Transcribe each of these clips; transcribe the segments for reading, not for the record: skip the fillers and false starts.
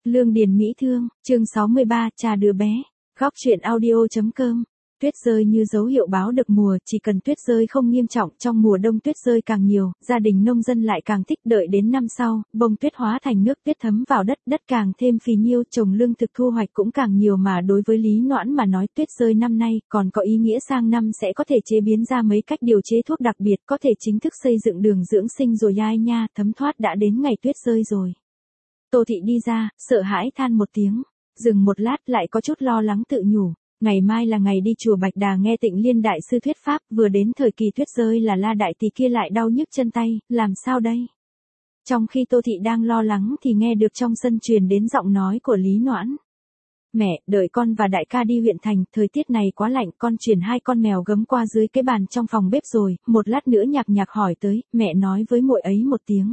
Lương Điền Mỹ Thương, chương 63, trà đứa bé. Góc truyện audio.com. Tuyết rơi như dấu hiệu báo được mùa, chỉ cần tuyết rơi không nghiêm trọng, trong mùa đông tuyết rơi càng nhiều, gia đình nông dân lại càng thích đợi đến năm sau, bông tuyết hóa thành nước tuyết thấm vào đất, đất càng thêm phì nhiêu, trồng lương thực thu hoạch cũng càng nhiều mà đối với Lý Noãn mà nói tuyết rơi năm nay còn có ý nghĩa sang năm sẽ có thể chế biến ra mấy cách điều chế thuốc đặc biệt, có thể chính thức xây dựng đường dưỡng sinh rồi ai nha, thấm thoát đã đến ngày tuyết rơi rồi. Tô Thị đi ra, sợ hãi than một tiếng, dừng một lát lại có chút lo lắng tự nhủ. Ngày mai là ngày đi chùa Bạch Đà nghe Tịnh Liên đại sư thuyết pháp, vừa đến thời kỳ tuyết rơi là La đại tỷ kia lại đau nhức chân tay, làm sao đây? Trong khi Tô Thị đang lo lắng thì nghe được trong sân truyền đến giọng nói của Lý Noãn. Mẹ, đợi con và đại ca đi huyện thành, thời tiết này quá lạnh, con chuyển 2 con mèo gấm qua dưới cái bàn trong phòng bếp rồi, một lát nữa nhạc nhạc hỏi tới, mẹ nói với muội ấy một tiếng.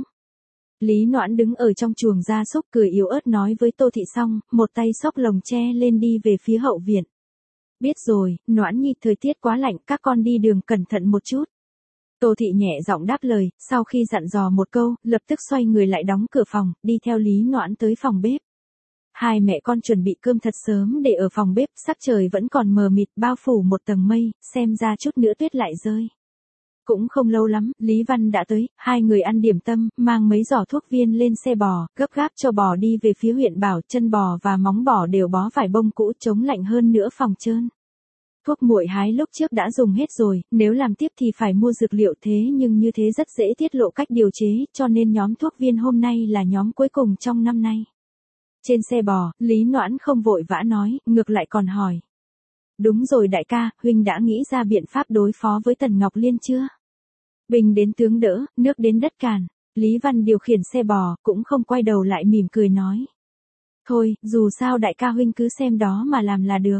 Lý Noãn đứng ở trong chuồng gia súc cười yếu ớt nói với Tô Thị xong, một tay xốc lồng tre lên đi về phía hậu viện. Biết rồi, Noãn nhi, thời tiết quá lạnh, các con đi đường cẩn thận một chút. Tô Thị nhẹ giọng đáp lời, sau khi dặn dò một câu, lập tức xoay người lại đóng cửa phòng, đi theo Lý Noãn tới phòng bếp. Hai mẹ con chuẩn bị cơm thật sớm để ở phòng bếp, sắc trời vẫn còn mờ mịt bao phủ một tầng mây, xem ra chút nữa tuyết lại rơi. Cũng không lâu lắm, Lý Văn đã tới, hai người ăn điểm tâm, mang mấy giỏ thuốc viên lên xe bò, gấp gáp cho bò đi về phía huyện Bảo, chân bò và móng bò đều bó vải bông cũ chống lạnh hơn nữa phòng trơn. Thuốc muội hái lúc trước đã dùng hết rồi, nếu làm tiếp thì phải mua dược liệu thế nhưng như thế rất dễ tiết lộ cách điều chế, cho nên nhóm thuốc viên hôm nay là nhóm cuối cùng trong năm nay. Trên xe bò, Lý Noãn không vội vã nói, ngược lại còn hỏi. Đúng rồi đại ca, huynh đã nghĩ ra biện pháp đối phó với Tần Ngọc Liên chưa? Binh đến tướng đỡ, nước đến đất càn. Lý Văn điều khiển xe bò, cũng không quay đầu lại mỉm cười nói. Thôi, dù sao đại ca huynh cứ xem đó mà làm là được.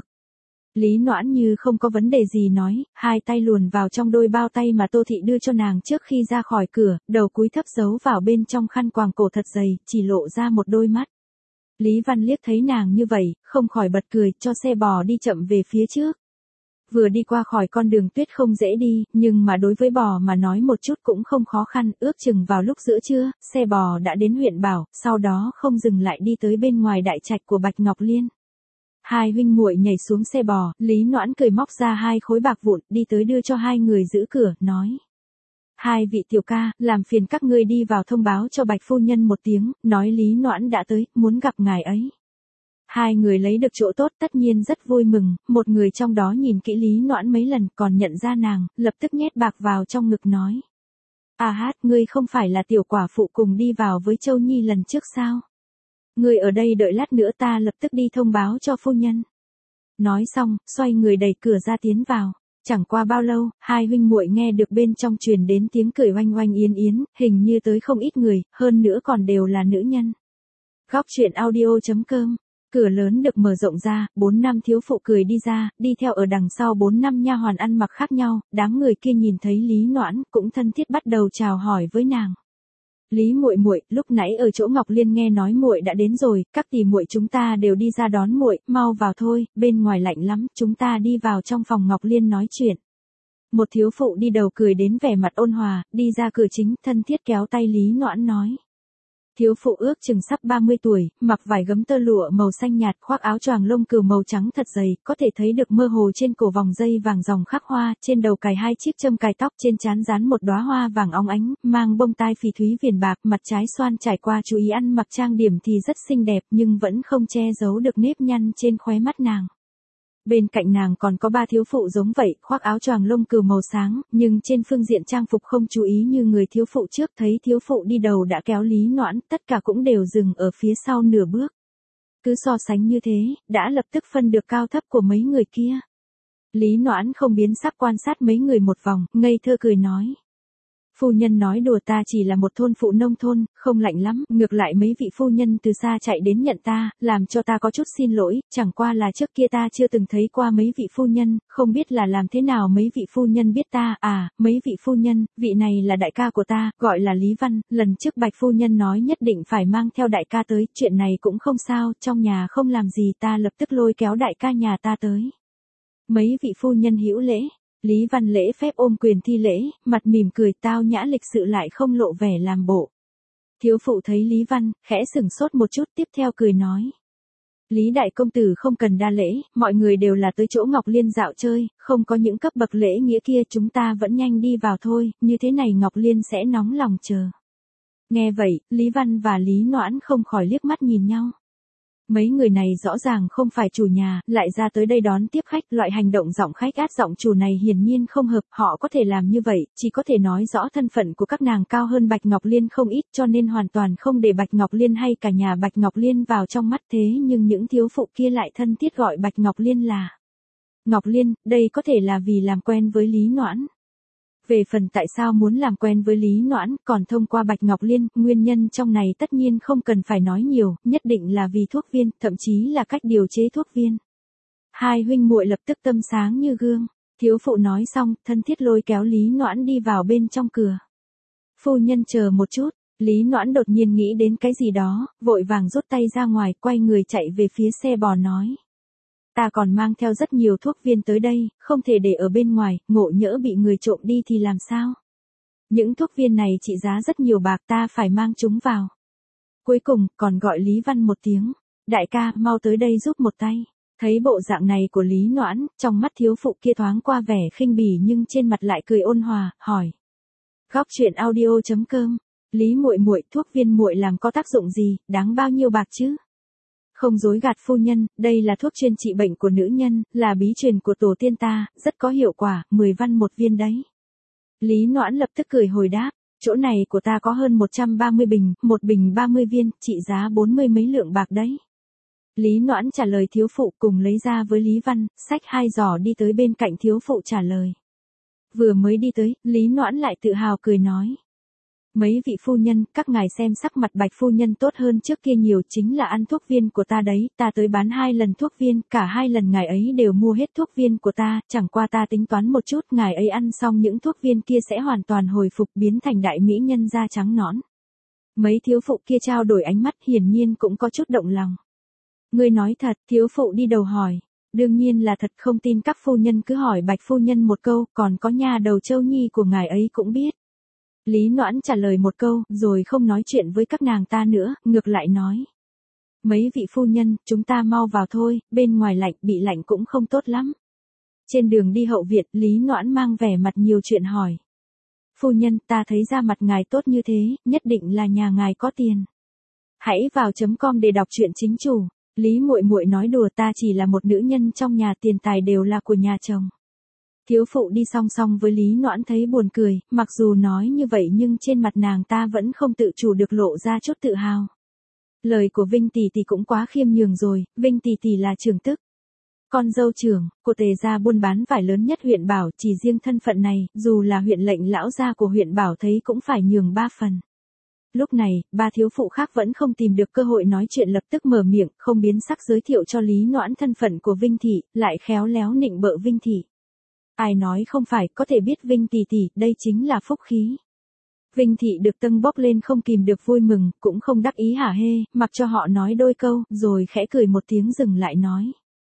Lý Noãn như không có vấn đề gì nói, hai tay luồn vào trong đôi bao tay mà Tô Thị đưa cho nàng trước khi ra khỏi cửa, đầu cúi thấp giấu vào bên trong khăn quàng cổ thật dày, chỉ lộ ra một đôi mắt. Lý Văn liếc thấy nàng như vậy, không khỏi bật cười, cho xe bò đi chậm về phía trước. Vừa đi qua khỏi con đường tuyết không dễ đi, nhưng mà đối với bò mà nói một chút cũng không khó khăn, ước chừng vào lúc giữa trưa, xe bò đã đến huyện Bảo, sau đó không dừng lại đi tới bên ngoài đại trạch của Bạch Ngọc Liên. Hai huynh muội nhảy xuống xe bò, Lý Noãn cười móc ra 2 khối bạc vụn, đi tới đưa cho hai người giữ cửa, nói. Hai vị tiểu ca, làm phiền các ngươi đi vào thông báo cho Bạch phu nhân một tiếng, nói Lý Noãn đã tới, muốn gặp ngài ấy. Hai người lấy được chỗ tốt tất nhiên rất vui mừng, một người trong đó nhìn kỹ Lý Noãn mấy lần còn nhận ra nàng, lập tức nhét bạc vào trong ngực nói. À hát, ngươi không phải là tiểu quả phụ cùng đi vào với Châu Nhi lần trước sao? Ngươi ở đây đợi lát nữa ta lập tức đi thông báo cho phu nhân. Nói xong, xoay người đẩy cửa ra tiến vào. Chẳng qua bao lâu, hai huynh muội nghe được bên trong truyền đến tiếng cười oanh oanh yến yến, hình như tới không ít người, hơn nữa còn đều là nữ nhân. Góc truyện audio.com. Cửa lớn được mở rộng ra, 4 năm thiếu phụ cười đi ra, đi theo ở đằng sau 4 năm nha hoàn ăn mặc khác nhau, đám người kia nhìn thấy Lý Noãn cũng thân thiết bắt đầu chào hỏi với nàng. Lý muội muội, lúc nãy ở chỗ Ngọc Liên nghe nói muội đã đến rồi, các tỷ muội chúng ta đều đi ra đón muội, mau vào thôi, bên ngoài lạnh lắm, chúng ta đi vào trong phòng Ngọc Liên nói chuyện. Một thiếu phụ đi đầu cười đến vẻ mặt ôn hòa, đi ra cửa chính, thân thiết kéo tay Lý Noãn nói. Thiếu phụ ước chừng sắp 30 tuổi, mặc vải gấm tơ lụa màu xanh nhạt, khoác áo choàng lông cừu màu trắng thật dày, có thể thấy được mơ hồ trên cổ vòng dây vàng ròng khắc hoa, trên đầu cài 2 chiếc châm cài tóc, trên trán dán một đóa hoa vàng óng ánh, mang bông tai phỉ thúy viền bạc, mặt trái xoan trải qua chú ý ăn mặc trang điểm thì rất xinh đẹp nhưng vẫn không che giấu được nếp nhăn trên khóe mắt nàng. Bên cạnh nàng còn có 3 thiếu phụ giống vậy, khoác áo choàng lông cừu màu sáng, nhưng trên phương diện trang phục không chú ý như người thiếu phụ trước, thấy thiếu phụ đi đầu đã kéo Lý Noãn, tất cả cũng đều dừng ở phía sau nửa bước. Cứ so sánh như thế, đã lập tức phân được cao thấp của mấy người kia. Lý Noãn không biến sắc quan sát mấy người một vòng, ngây thơ cười nói. Phu nhân nói đùa, ta chỉ là một thôn phụ nông thôn, không lạnh lắm, ngược lại mấy vị phu nhân từ xa chạy đến nhận ta, làm cho ta có chút xin lỗi, chẳng qua là trước kia ta chưa từng thấy qua mấy vị phu nhân, không biết là làm thế nào mấy vị phu nhân biết ta, à, mấy vị phu nhân, vị này là đại ca của ta, gọi là Lý Văn, lần trước Bạch phu nhân nói nhất định phải mang theo đại ca tới, chuyện này cũng không sao, trong nhà không làm gì ta lập tức lôi kéo đại ca nhà ta tới. Mấy vị phu nhân hữu lễ. Lý Văn lễ phép ôm quyền thi lễ, mặt mỉm cười, tao nhã lịch sự lại không lộ vẻ làm bộ. Thiếu phụ thấy Lý Văn, khẽ sửng sốt một chút tiếp theo cười nói. Lý đại công tử không cần đa lễ, mọi người đều là tới chỗ Ngọc Liên dạo chơi, không có những cấp bậc lễ nghĩa kia chúng ta vẫn nhanh đi vào thôi, như thế này Ngọc Liên sẽ nóng lòng chờ. Nghe vậy, Lý Văn và Lý Noãn không khỏi liếc mắt nhìn nhau. Mấy người này rõ ràng không phải chủ nhà, lại ra tới đây đón tiếp khách, loại hành động giọng khách át giọng chủ này hiển nhiên không hợp, họ có thể làm như vậy, chỉ có thể nói rõ thân phận của các nàng cao hơn Bạch Ngọc Liên không ít cho nên hoàn toàn không để Bạch Ngọc Liên hay cả nhà Bạch Ngọc Liên vào trong mắt thế nhưng những thiếu phụ kia lại thân thiết gọi Bạch Ngọc Liên là Ngọc Liên, đây có thể là vì làm quen với Lý Noãn. Về phần tại sao muốn làm quen với Lý Noãn, còn thông qua Bạch Ngọc Liên, nguyên nhân trong này tất nhiên không cần phải nói nhiều, nhất định là vì thuốc viên, thậm chí là cách điều chế thuốc viên. Hai huynh muội lập tức tâm sáng như gương, thiếu phụ nói xong, thân thiết lôi kéo Lý Noãn đi vào bên trong cửa. Phu nhân chờ một chút, Lý Noãn đột nhiên nghĩ đến cái gì đó, vội vàng rút tay ra ngoài, quay người chạy về phía xe bò nói. Ta còn mang theo rất nhiều thuốc viên tới đây, không thể để ở bên ngoài, ngộ nhỡ bị người trộm đi thì làm sao? Những thuốc viên này trị giá rất nhiều bạc ta phải mang chúng vào. Cuối cùng, còn gọi Lý Văn một tiếng. Đại ca, mau tới đây giúp một tay. Thấy bộ dạng này của Lý Noãn, trong mắt thiếu phụ kia thoáng qua vẻ khinh bỉ nhưng trên mặt lại cười ôn hòa, hỏi. Góc truyện audio.com. Lý muội muội, thuốc viên muội làm có tác dụng gì, đáng bao nhiêu bạc chứ? Không dối gạt phu nhân, đây là thuốc chuyên trị bệnh của nữ nhân, là bí truyền của tổ tiên ta, rất có hiệu quả, 10 văn một viên đấy. Lý Noãn lập tức cười hồi đáp, chỗ này của ta có hơn 130 bình, một bình 30 viên, trị giá 40 mấy lượng bạc đấy. Lý Noãn trả lời thiếu phụ cùng lấy ra với Lý Văn, xách 2 giỏ đi tới bên cạnh thiếu phụ trả lời. Vừa mới đi tới, Lý Noãn lại tự hào cười nói. Mấy vị phu nhân, các ngài xem sắc mặt Bạch phu nhân tốt hơn trước kia nhiều chính là ăn thuốc viên của ta đấy, ta tới bán 2 lần thuốc viên, cả 2 lần ngài ấy đều mua hết thuốc viên của ta, chẳng qua ta tính toán một chút, ngài ấy ăn xong những thuốc viên kia sẽ hoàn toàn hồi phục biến thành đại mỹ nhân da trắng nõn. Mấy thiếu phụ kia trao đổi ánh mắt hiển nhiên cũng có chút động lòng. Ngươi nói thật, thiếu phụ đi đầu hỏi. Đương nhiên là thật, không tin các phu nhân cứ hỏi Bạch phu nhân một câu, còn có nha đầu Châu Nhi của ngài ấy cũng biết. Lý Noãn trả lời một câu, rồi không nói chuyện với các nàng ta nữa, ngược lại nói. Mấy vị phu nhân, chúng ta mau vào thôi, bên ngoài lạnh, bị lạnh cũng không tốt lắm. Trên đường đi hậu viện, Lý Noãn mang vẻ mặt nhiều chuyện hỏi. Phu nhân, ta thấy da mặt ngài tốt như thế, nhất định là nhà ngài có tiền. Hãy vào .com để đọc truyện chính chủ. Lý muội muội nói đùa, ta chỉ là một nữ nhân trong nhà, tiền tài đều là của nhà chồng. Thiếu phụ đi song song với Lý Noãn thấy buồn cười, mặc dù nói như vậy nhưng trên mặt nàng ta vẫn không tự chủ được lộ ra chút tự hào. Lời của Vinh tỷ tỷ cũng quá khiêm nhường rồi, Vinh tỷ tỷ là trưởng tức. Con dâu trưởng, của Tề gia buôn bán vải lớn nhất huyện Bảo, chỉ riêng thân phận này, dù là huyện lệnh lão gia của huyện Bảo thấy cũng phải nhường 3 phần. Lúc này, 3 thiếu phụ khác vẫn không tìm được cơ hội nói chuyện lập tức mở miệng, không biến sắc giới thiệu cho Lý Noãn thân phận của Vinh thị, lại khéo léo nịnh bợ Vinh thị. Ai nói không phải, có thể biết Vinh tỷ tỷ, đây chính là phúc khí. Vinh thị được tâng bốc lên không kìm được vui mừng, cũng không đắc ý hả hê, mặc cho họ nói đôi câu, rồi khẽ cười một tiếng dừng lại nói.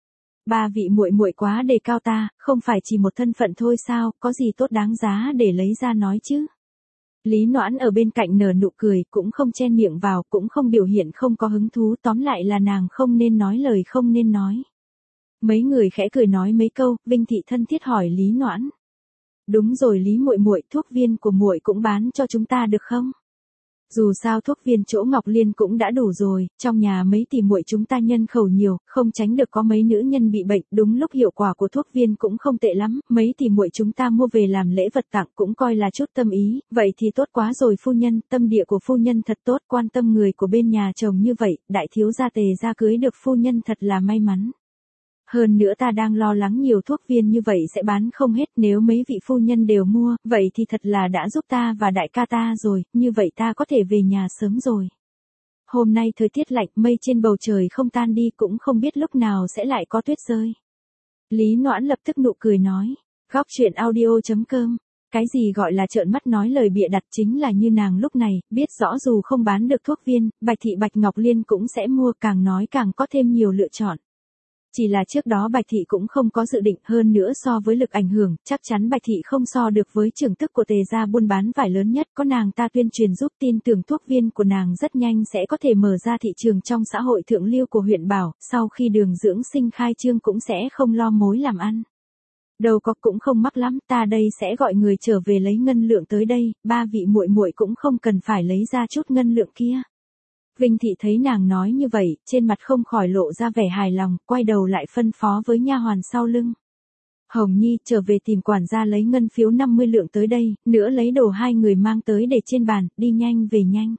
3 vị muội muội quá đề cao ta, không phải chỉ một thân phận thôi sao, có gì tốt đáng giá để lấy ra nói chứ. Lý Noãn ở bên cạnh nở nụ cười, cũng không chen miệng vào, cũng không biểu hiện không có hứng thú, tóm lại là nàng không nên nói lời không nên nói. Mấy người khẽ cười nói mấy câu, Vinh thị thân thiết hỏi Lý Noãn. Đúng rồi Lý muội muội, thuốc viên của muội cũng bán cho chúng ta được không? Dù sao thuốc viên chỗ Ngọc Liên cũng đã đủ rồi, trong nhà mấy tỷ muội chúng ta nhân khẩu nhiều, không tránh được có mấy nữ nhân bị bệnh, đúng lúc hiệu quả của thuốc viên cũng không tệ lắm, mấy tỷ muội chúng ta mua về làm lễ vật tặng cũng coi là chút tâm ý, vậy thì tốt quá rồi phu nhân, tâm địa của phu nhân thật tốt, quan tâm người của bên nhà chồng như vậy, đại thiếu gia Tề gia cưới được phu nhân thật là may mắn. Hơn nữa ta đang lo lắng nhiều thuốc viên như vậy sẽ bán không hết, nếu mấy vị phu nhân đều mua, vậy thì thật là đã giúp ta và đại ca ta rồi, như vậy ta có thể về nhà sớm rồi. Hôm nay thời tiết lạnh, mây trên bầu trời không tan đi, cũng không biết lúc nào sẽ lại có tuyết rơi. Lý Noãn lập tức nụ cười nói, góc truyện audio.com. Cái gì gọi là trợn mắt nói lời bịa đặt, chính là như nàng lúc này, biết rõ dù không bán được thuốc viên, Bạch thị Bạch Ngọc Liên cũng sẽ mua, càng nói càng có thêm nhiều lựa chọn. Chỉ là trước đó Bạch Thị cũng không có dự định, hơn nữa so với lực ảnh hưởng, chắc chắn Bạch Thị không so được với trưởng tức của Tề gia buôn bán vải lớn nhất, có nàng ta tuyên truyền giúp tin tưởng thuốc viên của nàng rất nhanh sẽ có thể mở ra thị trường trong xã hội thượng lưu của huyện Bảo, sau khi đường dưỡng sinh khai trương cũng sẽ không lo mối làm ăn. Đâu có, cũng không mắc lắm, ta đây sẽ gọi người trở về lấy ngân lượng tới đây, ba vị muội muội cũng không cần phải lấy ra chút ngân lượng kia. Vinh Thị thấy nàng nói như vậy, trên mặt không khỏi lộ ra vẻ hài lòng, quay đầu lại phân phó với nha hoàn sau lưng. Hồng Nhi, trở về tìm quản gia lấy ngân phiếu 50 lượng tới đây, nữa lấy đồ hai người mang tới để trên bàn, đi nhanh về nhanh.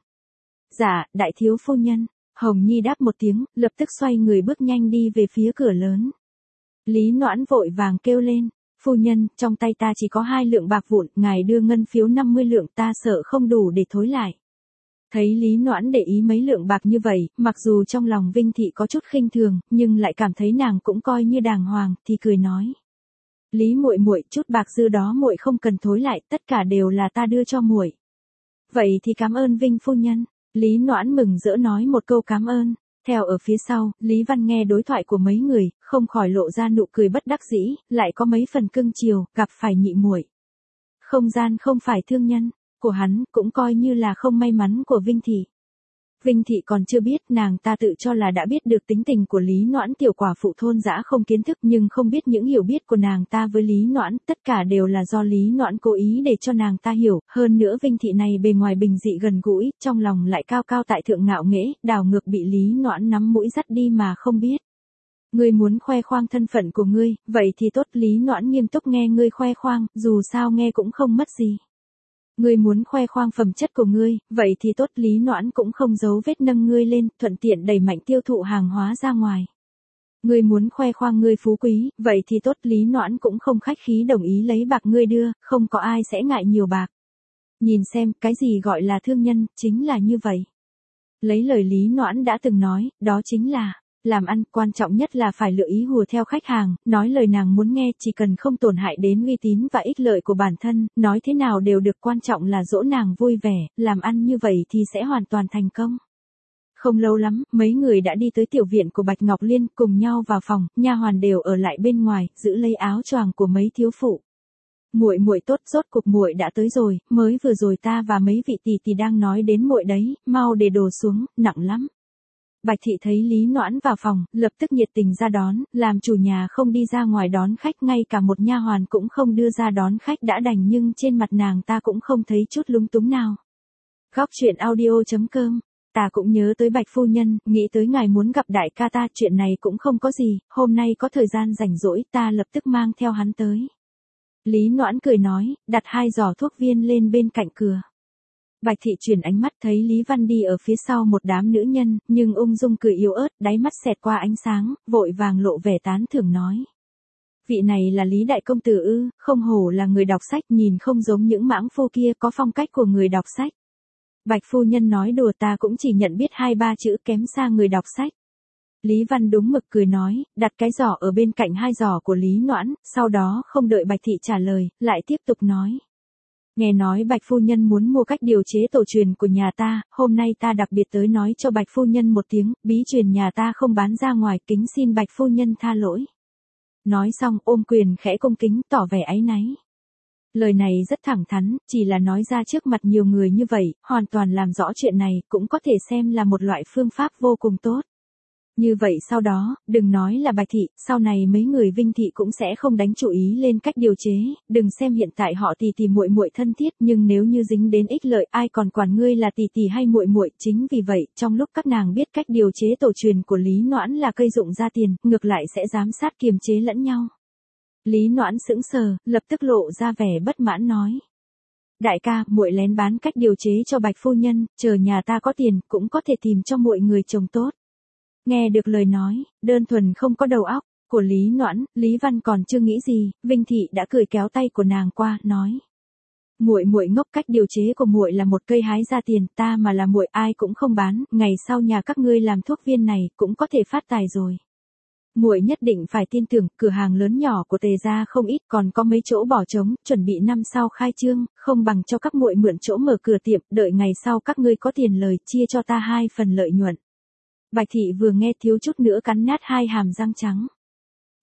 Dạ, đại thiếu phu nhân. Hồng Nhi đáp một tiếng, lập tức xoay người bước nhanh đi về phía cửa lớn. Lý Noãn vội vàng kêu lên, phu nhân, trong tay ta chỉ có 2 lượng bạc vụn, ngài đưa ngân phiếu 50 lượng, ta sợ không đủ để thối lại. Thấy Lý Noãn để ý mấy lượng bạc như vậy, mặc dù trong lòng Vinh Thị có chút khinh thường, nhưng lại cảm thấy nàng cũng coi như đàng hoàng, thì cười nói. Lý muội muội, chút bạc dư đó muội không cần thối lại, tất cả đều là ta đưa cho muội. Vậy thì cảm ơn Vinh phu nhân. Lý Noãn mừng rỡ nói một câu cảm ơn. Theo ở phía sau, Lý Văn nghe đối thoại của mấy người, không khỏi lộ ra nụ cười bất đắc dĩ, lại có mấy phần cưng chiều, gặp phải nhị muội. Không gian không phải thương nhân của hắn, cũng coi như là không may mắn của Vinh Thị. Vinh Thị còn chưa biết, nàng ta tự cho là đã biết được tính tình của Lý Noãn, tiểu quả phụ thôn dã không kiến thức, nhưng không biết những hiểu biết của nàng ta với Lý Noãn, tất cả đều là do Lý Noãn cố ý để cho nàng ta hiểu, hơn nữa Vinh Thị này bề ngoài bình dị gần gũi, trong lòng lại cao cao tại thượng ngạo nghễ, đảo ngược bị Lý Noãn nắm mũi dắt đi mà không biết. Ngươi muốn khoe khoang thân phận của ngươi, vậy thì tốt. Lý Noãn nghiêm túc nghe ngươi khoe khoang, dù sao nghe cũng không mất gì. Ngươi muốn khoe khoang phẩm chất của ngươi, vậy thì tốt. Lý Noãn cũng không giấu vết nâng ngươi lên, thuận tiện đẩy mạnh tiêu thụ hàng hóa ra ngoài. Ngươi muốn khoe khoang ngươi phú quý, vậy thì tốt. Lý Noãn cũng không khách khí đồng ý lấy bạc ngươi đưa, không có ai sẽ ngại nhiều bạc. Nhìn xem, cái gì gọi là thương nhân, chính là như vậy. Lấy lời Lý Noãn đã từng nói, đó chính là làm ăn, quan trọng nhất là phải lựa ý hùa theo khách hàng, nói lời nàng muốn nghe, chỉ cần không tổn hại đến uy tín và ích lợi của bản thân, nói thế nào đều được, quan trọng là dỗ nàng vui vẻ, làm ăn như vậy thì sẽ hoàn toàn thành công. Không lâu lắm, mấy người đã đi tới tiểu viện của Bạch Ngọc Liên, cùng nhau vào phòng, nha hoàn đều ở lại bên ngoài, giữ lấy áo choàng của mấy thiếu phụ. Muội muội tốt, rốt cục muội đã tới rồi, mới vừa rồi ta và mấy vị tỷ tỷ đang nói đến muội đấy, mau để đồ xuống, nặng lắm. Bạch Thị thấy Lý Noãn vào phòng, lập tức nhiệt tình ra đón, làm chủ nhà không đi ra ngoài đón khách, ngay cả một nha hoàn cũng không đưa ra đón khách đã đành, nhưng trên mặt nàng ta cũng không thấy chút lúng túng nào. Góc truyện audio.com. Ta cũng nhớ tới Bạch phu nhân, nghĩ tới ngài muốn gặp đại ca ta, chuyện này cũng không có gì, hôm nay có thời gian rảnh rỗi, ta lập tức mang theo hắn tới. Lý Noãn cười nói, đặt 2 giỏ thuốc viên lên bên cạnh cửa. Bạch Thị chuyển ánh mắt thấy Lý Văn đi ở phía sau một đám nữ nhân, nhưng ung dung cười yếu ớt, đáy mắt xẹt qua ánh sáng, vội vàng lộ vẻ tán thưởng nói. Vị này là Lý Đại Công Tử ư, không hổ là người đọc sách, nhìn không giống những mãng phu kia, có phong cách của người đọc sách. Bạch phu nhân nói đùa, ta cũng chỉ nhận biết 2-3 chữ, kém xa người đọc sách. Lý Văn đúng mực cười nói, đặt cái giỏ ở bên cạnh 2 giỏ của Lý Noãn, sau đó không đợi Bạch Thị trả lời, lại tiếp tục nói. Nghe nói Bạch phu nhân muốn mua cách điều chế tổ truyền của nhà ta, hôm nay ta đặc biệt tới nói cho Bạch phu nhân một tiếng, bí truyền nhà ta không bán ra ngoài, kính xin Bạch phu nhân tha lỗi. Nói xong ôm quyền khẽ cung kính, tỏ vẻ áy náy. Lời này rất thẳng thắn, chỉ là nói ra trước mặt nhiều người như vậy, hoàn toàn làm rõ chuyện này, cũng có thể xem là một loại phương pháp vô cùng tốt. Như vậy sau đó, đừng nói là Bạch Thị, sau này mấy người Vinh Thị cũng sẽ không đánh chú ý lên cách điều chế, đừng xem hiện tại họ tỷ muội muội thân thiết, nhưng nếu như dính đến ích lợi, ai còn quản ngươi là tỷ hay muội muội. Chính vì vậy, trong lúc các nàng biết cách điều chế tổ truyền của Lý Noãn là cây dụng ra tiền, ngược lại sẽ giám sát kiềm chế lẫn nhau. Lý Noãn sững sờ, lập tức lộ ra vẻ bất mãn nói. Đại ca, muội lén bán cách điều chế cho Bạch phu nhân, chờ nhà ta có tiền, cũng có thể tìm cho muội người chồng tốt. Nghe được lời nói, đơn thuần không có đầu óc, của Lý Noãn, Lý Văn còn chưa nghĩ gì, Vinh Thị đã cười kéo tay của nàng qua, nói. Muội ngốc, cách điều chế của muội là một cây hái ra tiền, ta mà là muội ai cũng không bán, ngày sau nhà các ngươi làm thuốc viên này, cũng có thể phát tài rồi. Muội nhất định phải tin tưởng, cửa hàng lớn nhỏ của Tề gia không ít, còn có mấy chỗ bỏ trống, chuẩn bị năm sau khai trương, không bằng cho các muội mượn chỗ mở cửa tiệm, đợi ngày sau các ngươi có tiền lời, chia cho ta 2 phần lợi nhuận. Bạch Thị vừa nghe thiếu chút nữa cắn nát 2 hàm răng trắng.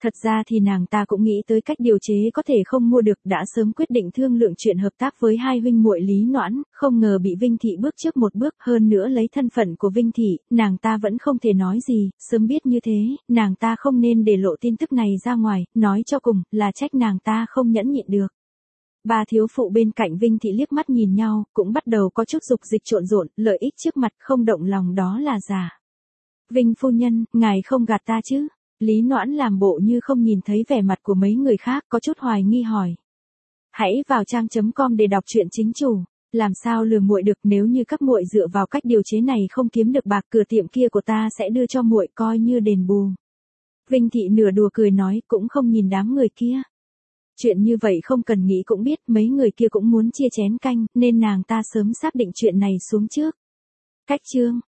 Thật ra thì nàng ta cũng nghĩ tới cách điều chế có thể không mua được, đã sớm quyết định thương lượng chuyện hợp tác với hai huynh muội Lý Noãn, không ngờ bị Vinh Thị bước trước một bước, hơn nữa lấy thân phận của Vinh Thị, nàng ta vẫn không thể nói gì, sớm biết như thế, nàng ta không nên để lộ tin tức này ra ngoài, nói cho cùng, là trách nàng ta không nhẫn nhịn được. Ba thiếu phụ bên cạnh Vinh Thị liếc mắt nhìn nhau, cũng bắt đầu có chút dục dịch trộn rộn, lợi ích trước mặt không động lòng đó là giả. Vinh phu nhân, ngài không gạt ta chứ? Lý Noãn làm bộ như không nhìn thấy vẻ mặt của mấy người khác, có chút hoài nghi hỏi. Hãy vào trang.com để đọc truyện chính chủ. Làm sao lừa muội được, nếu như các muội dựa vào cách điều chế này không kiếm được bạc, cửa tiệm kia của ta sẽ đưa cho muội coi như đền bù. Vinh Thị nửa đùa cười nói, cũng không nhìn đám người kia. Chuyện như vậy không cần nghĩ cũng biết, mấy người kia cũng muốn chia chén canh, nên nàng ta sớm xác định chuyện này xuống trước. Cách chương